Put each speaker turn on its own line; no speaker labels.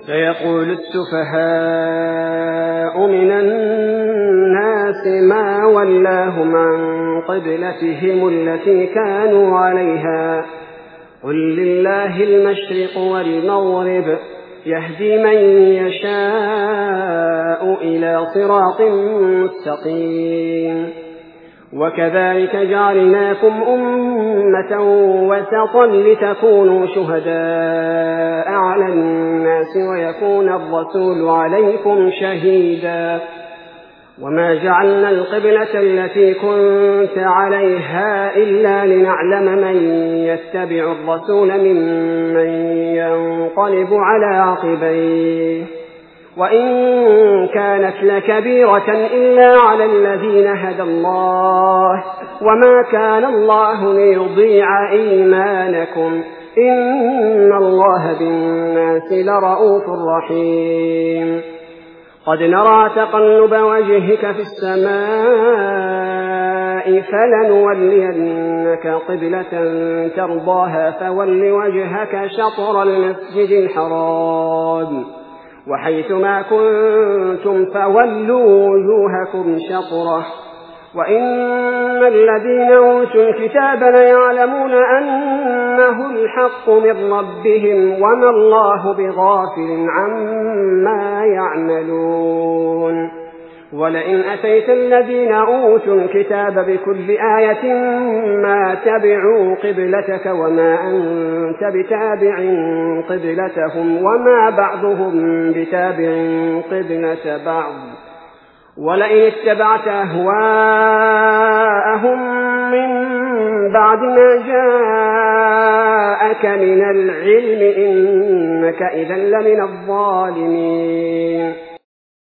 سيقول السفهاء من الناس ما ولاهم عن قبلتهم التي كانوا عليها قل لله المشرق والمغرب يهدي من يشاء إلى صراط مستقيم وكذلك جعلناكم أمة وسطا لتكونوا شهداء على الناس ويكون الرسول عليكم شهيدا وما جعلنا القبلة التي كنت عليها إلا لنعلم من يتبع الرسول ممن ينقلب على عقبيه وإن كانت لكبيرة إلا على الذين هدى الله وما كان الله ليضيع إيمانكم إن الله بالناس لرءوف رحيم قد نرى تقلب وجهك في السماء فلنولينك قبلة ترضاها فول وجهك شطر المسجد الحرام وحيثما كنتم فولوا وجوهكم شطره وإن الذين أوتوا الكتاب ليعلمون أنه الحق من ربهم وما الله بغافل عما يعملون ولئن أتيت الذين أوتوا الكتاب بكل آية ما تبعوا قبلتك وما أنت بتابع قبلتهم وما بعضهم بتابع قبلة بعض ولئن اتبعت أهواءهم من بعد ما جاءك من العلم إنك إذا لمن الظالمين